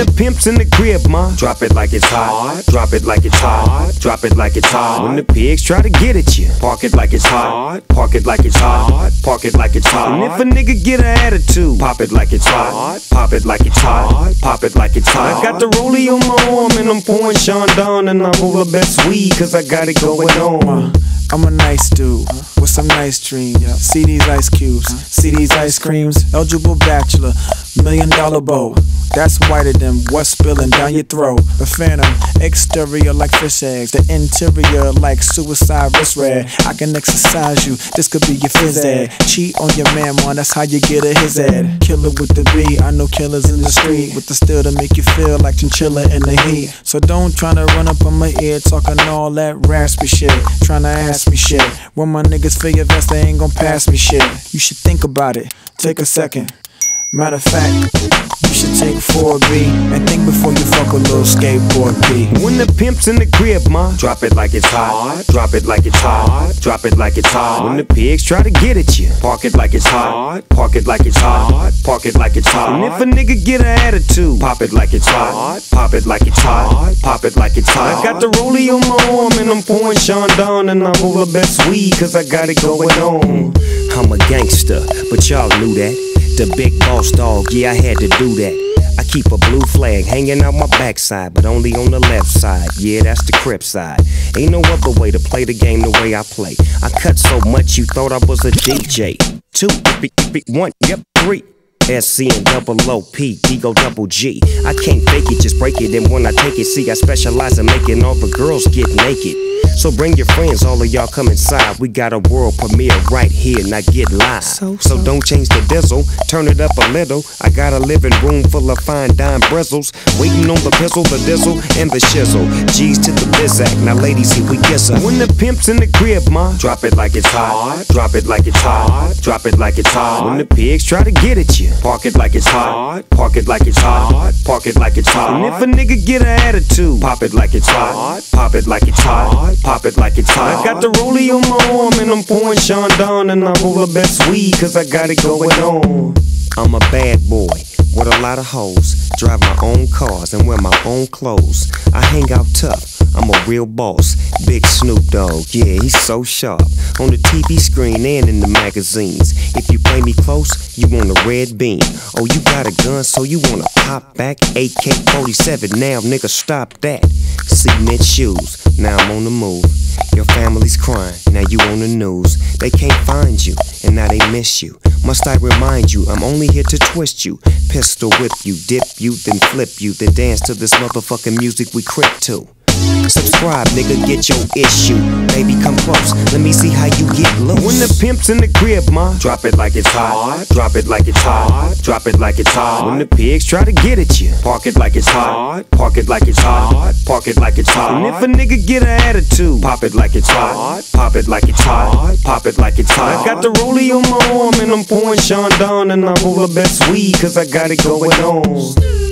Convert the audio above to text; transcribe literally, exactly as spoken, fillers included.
the pimp's in the crib, ma, drop it like it's hot. Drop it like it's hot. Drop it like it's hot. When the pigs try to get at you, park it like it's hot. Park it like it's hot. Park it like it's hot. And if a nigga get an attitude, pop it like it's hot. Pop it like it's hot. Pop it like it's hot. I got the rollie on my arm and I'm pouring Sean Don, and I roll the best weed cause I got it going on. I'm a nice dude with some nice dreams. See these ice cubes, see these ice creams. Eligible bachelor, million dollar bow. That's whiter than what's spilling down your throat. The phantom, exterior like fish eggs, the interior like suicide wrist red. I can exercise you, this could be your phys ed. Cheat on your man, man, that's how you get a his ed. Killer with the B, I know killers in the street with the steel to make you feel like chinchilla in the heat. So don't tryna run up on my ear talking all that raspy shit, tryna ask me shit. When my niggas feel your vest, they ain't gon' pass me shit. You should think about it, take a second. Matter of fact, you should take four B and think before you fuck a little skateboard B. When the pimp's in the crib, ma, drop it like it's hot. Drop it like it's hot. Drop it like it's hot. When the pigs try to get at you, park it like it's hot. Park it like it's hot. Park it like it's hot. And if a nigga get an attitude, pop it like it's hot. Pop it like it's hot. Pop it like it's hot. I got the rollie on my arm and I'm pouring Sean Don, and I roll the best weed cause I got it going on. I'm a gangster, but y'all knew that. The big boss dog, yeah, I had to do that. I keep a blue flag hanging out my backside, but only on the left side. Yeah, that's the Crip side. Ain't no other way to play the game the way I play. I cut so much you thought I was a D J. Two, one, yep, three. S C and double O P, D go double G. I can't fake it, just break it. And when I take it, see, I specialize in making all the girls get naked. So bring your friends, all of y'all come inside. We got a world premiere right here, now get live. So, so. so don't change the diesel, turn it up a little. I got a living room full of fine dime bristles, waiting on the pistol, the diesel, and the shizzle. G's to the bizac, now ladies, here we kiss her. When the pimp's in the crib, ma, drop it like it's hot. Drop it like it's hot. Drop it like it's hot. When the pigs try to get at you, park it like it's hot. Park it like it's hot. Park it like it's hot. And if a nigga get an attitude, pop it like it's hot. Pop it like it's hot. Pop it like it's hot. I got the rollie on my arm and I'm pouring Sean Don, and I roll the best weed cause I got it going on. I'm a bad boy with a lot of hoes, drive my own cars and wear my own clothes. I hang out tough, I'm a real boss. Big Snoop Dogg, yeah, he's so sharp. On the T V screen and in the magazines. If you play me close, you want a red beam. Oh, you got a gun, so you wanna pop back? A K forty-seven, now nigga stop that. Cement shoes, now I'm on the move. Your family's crying, now you on the news. They can't find you, and now they miss you. Must I remind you, I'm only here to twist you. Pistol whip you, dip you, then flip you, then dance to this motherfucking music we crip to. Subscribe, nigga, get your issue. Baby, come close, let me see how you get loose. When the pimp's in the crib, ma, drop it like it's hot. Drop it like it's hot. Drop it like it's hot. When the pigs try to get at you, park it like it's hot. Park it like it's hot. Park it like it's hot. And if a nigga get an attitude, pop it like it's hot. Pop it like it's hot. Pop it like it's hot. I got the rollie on my arm and I'm pouring Sean Don, and I roll the best weed cause I got it going on.